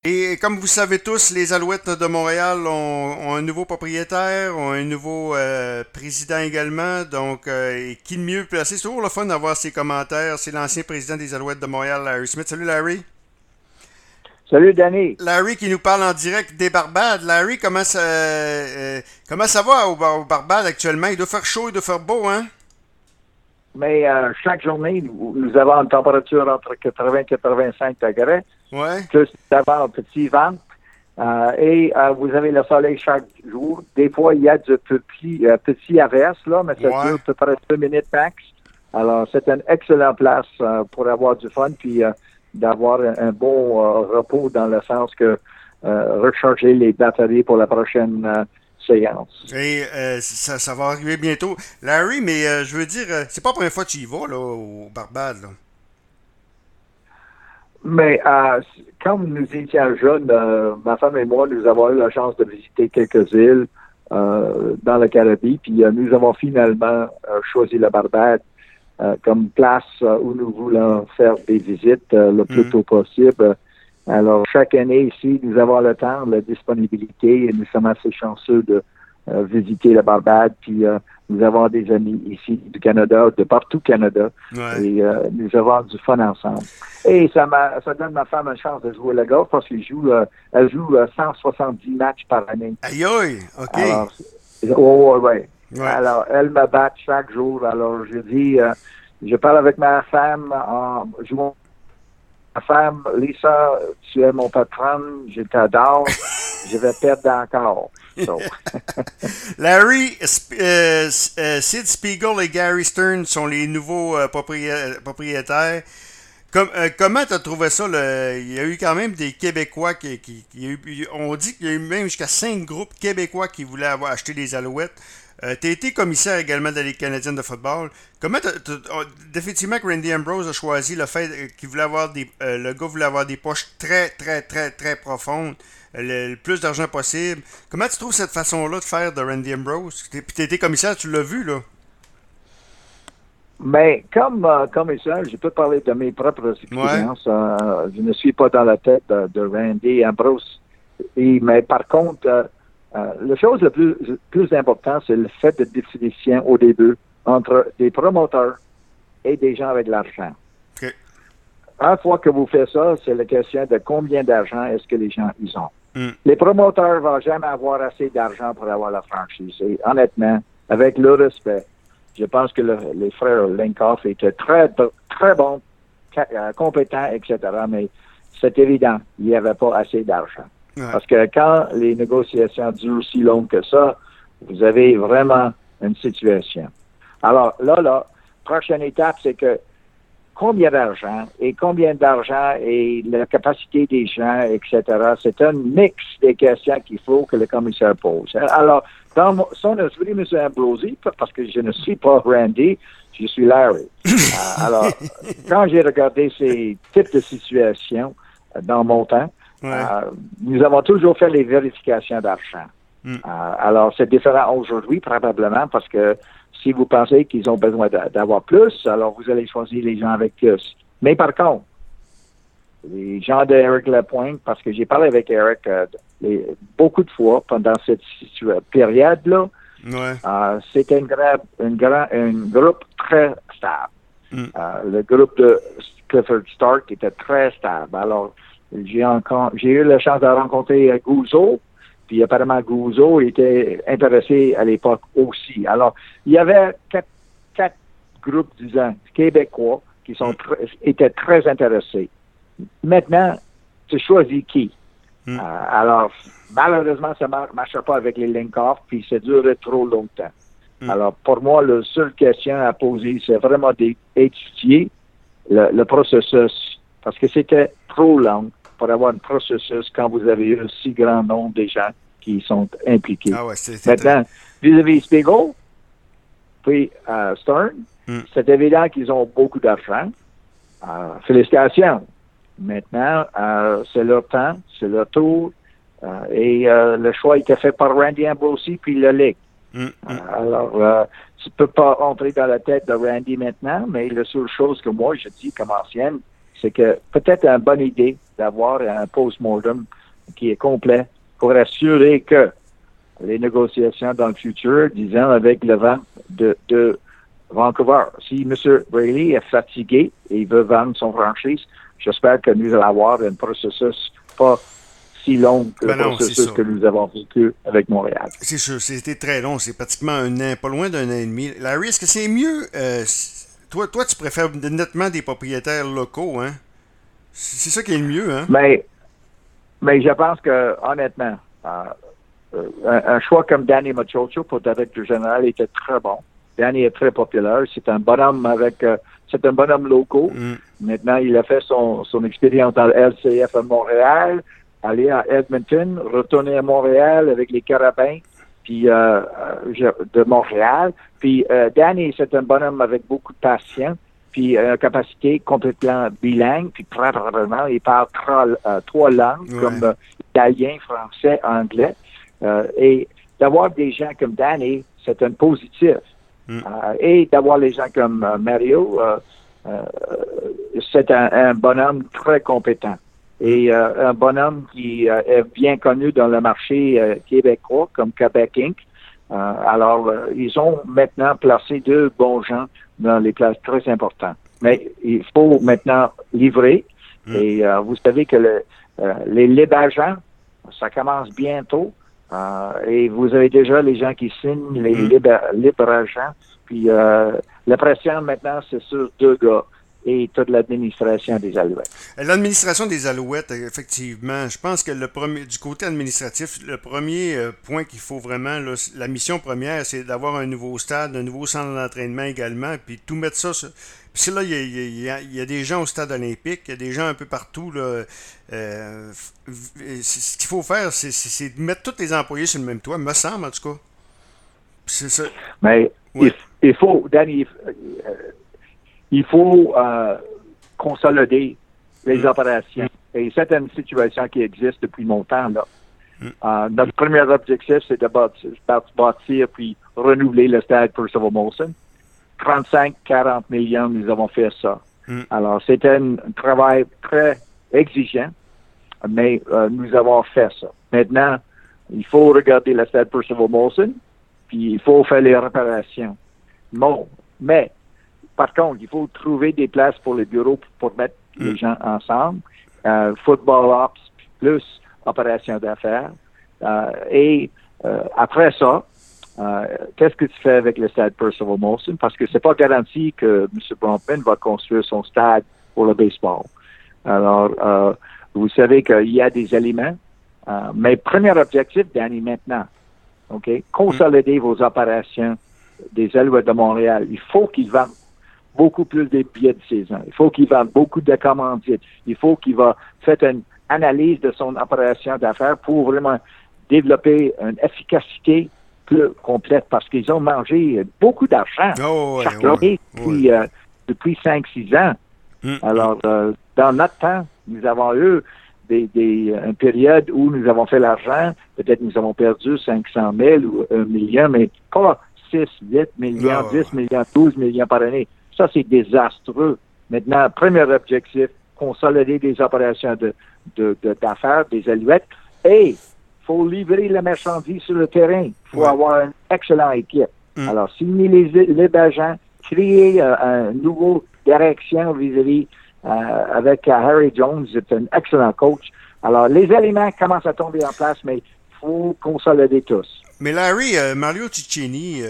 Et comme vous savez tous, les Alouettes de Montréal ont un nouveau propriétaire, ont un nouveau président également. Donc, et qui de mieux placé? C'est toujours le fun d'avoir ses commentaires. C'est l'ancien président des Alouettes de Montréal, Larry Smith. Salut Larry. Salut, Danny. Larry qui nous parle en direct des Barbades. Larry, comment ça va aux Barbades actuellement? Il doit faire chaud, il doit faire beau, hein? Mais chaque journée, nous avons une température entre 80 et 85 degrés, Ouais. plus d'avoir un petit vent. Vous avez le soleil chaque jour. Des fois, il y a du petit averse, là, mais ça Ouais. dure à peu près 2 minutes max. Alors, c'est une excellente place pour avoir du fun, puis d'avoir un bon repos dans le sens que recharger les batteries pour la prochaine séance. Et ça va arriver bientôt. Larry, mais je veux dire, c'est pas la première fois que tu y vas, là, aux Barbades, là. Mais comme nous étions jeunes, ma femme et moi, nous avons eu la chance de visiter quelques îles dans le Caraïbe, puis nous avons finalement choisi la Barbade comme place où nous voulons faire des visites le plus tôt possible. Alors, chaque année ici, nous avons le temps, la disponibilité, et nous sommes assez chanceux de visiter la Barbade, puis nous avons des amis ici du Canada, de partout au Canada, Ouais. et nous avons du fun ensemble. Et ça donne ma femme une chance de jouer le golf parce elle joue 170 matchs par année. Aïe aïe, ok. Alors, oh, ouais. Ouais. Alors, elle me bat chaque jour. Alors, je parle avec ma femme en jouant. Ma femme, Lisa, tu es mon patron, je t'adore, je vais perdre encore. So. Larry, Sid Spiegel et Gary Stern sont les nouveaux propriétaires. Comment tu as trouvé ça? Il y a eu quand même des Québécois on dit qu'il y a eu même jusqu'à 5 groupes québécois qui voulaient avoir acheté les Alouettes. Tu as été commissaire également de la Ligue canadienne de football. Définitivement que Randy Ambrose a choisi le fait qu'il voulait avoir le gars voulait avoir des poches très, très, très, très profondes, le plus d'argent possible. Comment tu trouves cette façon-là de faire de Randy Ambrose? Puis tu as été commissaire, tu l'as vu, là. Mais comme commissaire, je peux parler de mes propres Ouais. expériences. Je ne suis pas dans la tête de Randy Ambrose. Mais par contre, la chose la plus importante, c'est le fait de définition au début entre des promoteurs et des gens avec de l'argent. OK. Une fois que vous faites ça, c'est la question de combien d'argent est-ce que les gens ils ont. Mm. Les promoteurs ne vont jamais avoir assez d'argent pour avoir la franchise. Et honnêtement, avec le respect, je pense que les frères Linkoff étaient très, très bons, compétents, etc. Mais c'est évident, il n'y avait pas assez d'argent. Ouais. Parce que quand les négociations durent si longues que ça, vous avez vraiment une situation. Alors là, prochaine étape, c'est que combien d'argent et la capacité des gens, etc. C'est un mix des questions qu'il faut que le commissaire pose. Alors, dans son esprit, M. Ambrosi, parce que je ne suis pas Randy, je suis Larry. Alors, quand j'ai regardé ces types de situations dans mon temps, Ouais. nous avons toujours fait les vérifications d'argent. Mm. Alors, c'est différent aujourd'hui, probablement, parce que si vous pensez qu'ils ont besoin d'avoir plus, alors vous allez choisir les gens avec plus. Mais par contre, les gens d'Eric Lapointe, parce que j'ai parlé avec Eric beaucoup de fois pendant cette période-là, Ouais. c'était un groupe très stable. Mm. Le groupe de Clifford Stark était très stable. Alors, j'ai eu la chance de rencontrer Gouzeau, puis apparemment Gouzeau était intéressé à l'époque aussi. Alors, il y avait quatre groupes, disons, québécois qui étaient très intéressés. Maintenant, tu choisis qui? Mm. Alors, malheureusement, ça ne marchait pas avec les Linkoff, puis ça durait trop longtemps. Alors, pour moi, la seule question à poser, c'est vraiment d'étudier le processus, parce que c'était trop long pour avoir un processus quand vous avez eu un si grand nombre de gens qui sont impliqués. Ah ouais, Maintenant, vis-à-vis Spiegel, puis Stern, c'est évident qu'ils ont beaucoup d'argent. Félicitations. Maintenant, c'est leur temps, c'est leur tour, et le choix était fait par Randy Ambrosi puis la Ligue. Alors, tu peux pas entrer dans la tête de Randy maintenant, mais la seule chose que moi je dis comme ancienne, c'est que peut-être une bonne idée d'avoir un post-mortem qui est complet pour assurer que les négociations dans le futur, disons, avec le vent de Vancouver. Si M. Braley est fatigué et il veut vendre son franchise, j'espère que nous allons avoir un processus pas si long que le processus que nous avons vécu avec Montréal. C'est sûr, c'était très long. C'est pratiquement un an, pas loin d'un an et demi. Larry, est-ce que c'est mieux... toi, tu préfères nettement des propriétaires locaux, hein? C'est ça qui est le mieux, hein? Mais je pense que, honnêtement, un choix comme Danny Maciocia pour directeur général était très bon. Danny est très populaire. C'est un bonhomme c'est un bonhomme local. Maintenant, il a fait son expérience dans le LCF à Montréal, aller à Edmonton, retourner à Montréal avec les Carabins puis de Montréal. Puis Danny, c'est un bonhomme avec beaucoup de passion, puis une capacité complètement bilingue, puis probablement, il parle trois langues, comme italien, français, anglais. Et d'avoir des gens comme Danny, c'est un positif. Et d'avoir les gens comme Mario, c'est un bonhomme très compétent. Et un bonhomme qui est bien connu dans le marché québécois, comme Québec Inc. Alors, ils ont maintenant placé deux bons gens dans les places très importantes. Mais il faut maintenant livrer. Et vous savez que les libres agents, ça commence bientôt. Et vous avez déjà les gens qui signent les libres agents. Puis la pression maintenant, c'est sur deux gars et toute l'administration des Alouettes. L'administration des Alouettes, effectivement, je pense que du côté administratif, le premier point qu'il faut vraiment, là, la mission première, c'est d'avoir un nouveau stade, un nouveau centre d'entraînement également, puis tout mettre ça sur... Puis là, il y a des gens au stade olympique, il y a des gens un peu partout. Là, ce qu'il faut faire, c'est de mettre tous les employés sur le même toit, me semble, en tout cas. C'est ça. Mais il faut, Danny, il faut consolider les opérations. Et c'est une situation qui existe depuis longtemps, là. Notre premier objectif, c'est de bâtir puis renouveler le stade Percival Molson. 35-40 millions, nous avons fait ça. Alors, c'était un travail très exigeant, mais nous avons fait ça. Maintenant, il faut regarder le stade Percival Molson, puis il faut faire les réparations. Bon, mais, par contre, il faut trouver des places pour les bureaux pour mettre les gens ensemble. Football Ops plus opération d'affaires. Et après ça, qu'est-ce que tu fais avec le stade Percival Molson? Parce que c'est pas garanti que M. Brompman va construire son stade pour le baseball. Alors, vous savez qu'il y a des éléments. Mais premier objectif, Danny, maintenant, OK? Consolider vos opérations des Alouettes de Montréal. Il faut qu'ils vendent beaucoup plus de billets de saison. Il faut qu'il vendent beaucoup de commandites. Il faut qu'il va faire une analyse de son opération d'affaires pour vraiment développer une efficacité plus complète parce qu'ils ont mangé beaucoup d'argent chaque année depuis 5-6 ans. Alors, dans notre temps, nous avons eu une période où nous avons fait l'argent. Peut-être nous avons perdu 500 000 ou 1 million, mais pas 6, 8 millions, 10 millions, 12 millions par année. Ça, c'est désastreux. Maintenant, premier objectif, consolider des opérations d'affaires, des Alouettes, et il faut livrer la marchandise sur le terrain. Il faut avoir une excellente équipe. Alors, signer les agents, créer une nouvelle direction vis-à-vis avec Harry Jones, c'est un excellent coach. Alors, les éléments commencent à tomber en place, mais il faut consolider tous. Mais Larry, Mario Cicchini,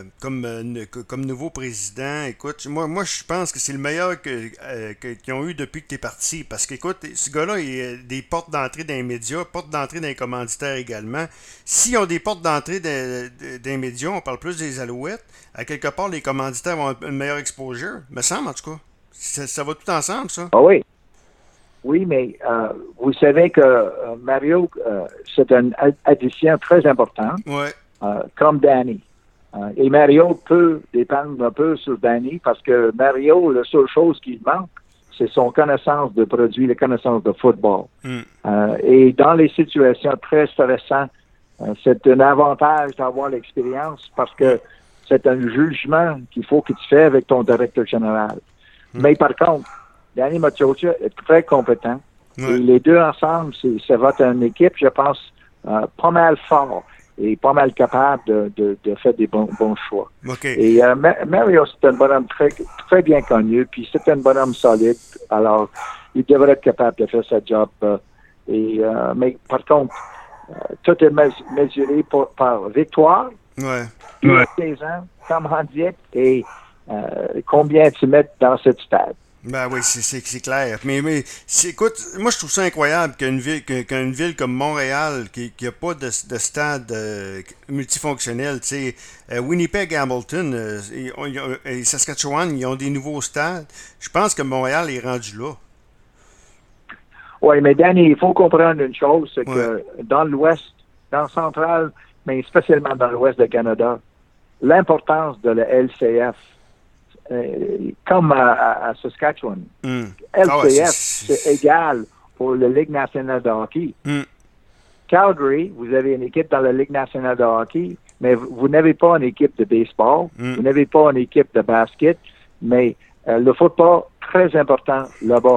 comme nouveau président, écoute, moi je pense que c'est le meilleur qu'ils ont eu depuis que tu es parti. Parce qu'écoute, ce gars-là, il a des portes d'entrée dans les médias, portes d'entrée dans les commanditaires également. S'ils ont des portes d'entrée dans les médias, on parle plus des Alouettes, à quelque part, les commanditaires vont avoir une meilleure exposure, me semble en tout cas. Ça va tout ensemble, ça. Ah oui. Oui, mais vous savez que Mario, c'est une addition très importante, comme Danny. Et Mario peut dépendre un peu sur Danny parce que Mario, la seule chose qui manque, c'est son connaissance de produit, la connaissance de football. Et dans les situations très stressantes, c'est un avantage d'avoir l'expérience parce que c'est un jugement qu'il faut que tu fais avec ton directeur général. Mais par contre, Danny Maciocia est très compétent. Ouais. Et les deux ensemble, ça va être une équipe, je pense, pas mal fort et pas mal capable de faire des bons choix. Okay. Et Mario, c'est un bonhomme très, très bien connu, puis c'est un bonhomme solide. Alors, il devrait être capable de faire sa job. Mais par contre, tout est mesuré par victoire, Ouais. 16 ans, comme on dit, et combien tu mets dans cette stade. Ben oui, c'est clair. Mais écoute, moi je trouve ça incroyable qu'une ville comme Montréal, qui a pas de stade multifonctionnel, tu sais, Winnipeg, Hamilton et Saskatchewan, ils ont des nouveaux stades. Je pense que Montréal est rendu là. Oui, mais Danny, il faut comprendre une chose, c'est Ouais. que dans l'Ouest, dans le central, mais spécialement dans l'Ouest du Canada, l'importance de la LCF, comme à Saskatchewan, LCF, c'est égal pour la Ligue nationale de hockey. Calgary, vous avez une équipe dans la Ligue nationale de hockey, mais vous n'avez pas une équipe de baseball, vous n'avez pas une équipe de basket, mais le football, très important là-bas.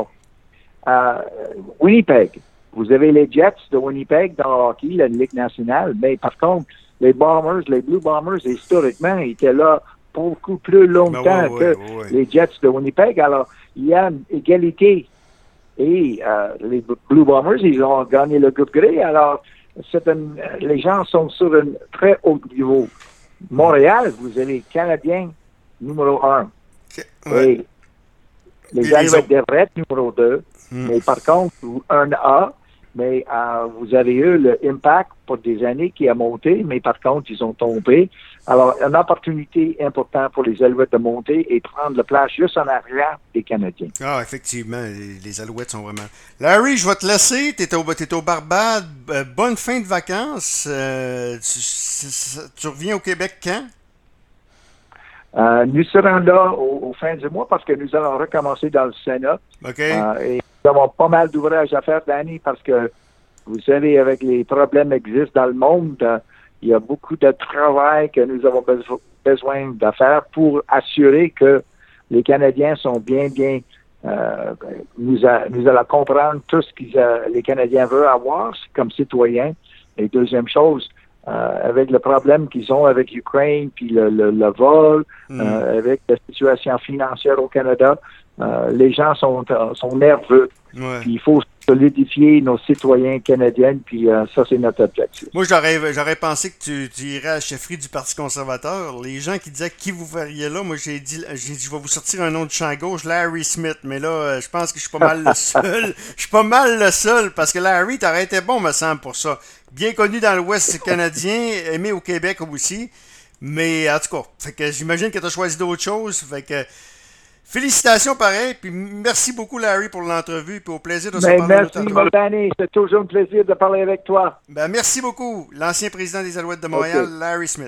Winnipeg, vous avez les Jets de Winnipeg dans le hockey, la Ligue nationale, mais par contre, les Bombers, les Blue Bombers, historiquement, étaient là beaucoup plus longtemps que les Jets de Winnipeg. Alors, il y a une égalité. Et les Blue Bombers, ils ont gagné le Coupe Grey. Alors, les gens sont sur un très haut niveau. Montréal, vous avez Canadiens numéro 1. Ouais. Et les Alouettes d'Everett numéro 2. Mais par contre, un A, mais vous avez eu le Impact pour des années qui a monté, mais par contre, ils ont tombé. Alors, une opportunité importante pour les Alouettes de monter et prendre la place juste en arrière des Canadiens. Ah, effectivement, les Alouettes sont vraiment... Larry, je vais te laisser. T'es au Barbade. Bonne fin de vacances. Tu reviens au Québec quand? Nous serons là au fin du mois parce que nous allons recommencer dans le Sénat. OK. Et nous avons pas mal d'ouvrages à faire, Danny, parce que vous savez, avec les problèmes qui existent dans le monde, il y a beaucoup de travail que nous avons besoin de faire pour assurer que les Canadiens sont bien, nous allons comprendre tout ce que les Canadiens veulent avoir comme citoyens. Et deuxième chose, avec le problème qu'ils ont avec l'Ukraine, puis le vol, avec la situation financière au Canada, les gens sont nerveux. Ouais. Puis il faut solidifier nos citoyens canadiens, puis ça, c'est notre objectif. Moi, j'aurais pensé que tu irais à la chefferie du Parti conservateur. Les gens qui disaient qui vous verriez là, moi, j'ai dit, je vais vous sortir un nom de champ gauche, Larry Smith. Mais là, je pense que je suis pas mal le seul. Je suis pas mal le seul, parce que Larry, t'aurais été bon, me semble, pour ça. Bien connu dans l'Ouest canadien, aimé au Québec aussi. Mais, en tout cas, fait que j'imagine que tu as choisi d'autres choses. Fait que, félicitations pareil, puis merci beaucoup Larry pour l'entrevue, puis au plaisir de se parler. Merci Danny, c'est toujours un plaisir de parler avec toi. Ben, merci beaucoup, l'ancien président des Alouettes de Montréal, Larry Smith.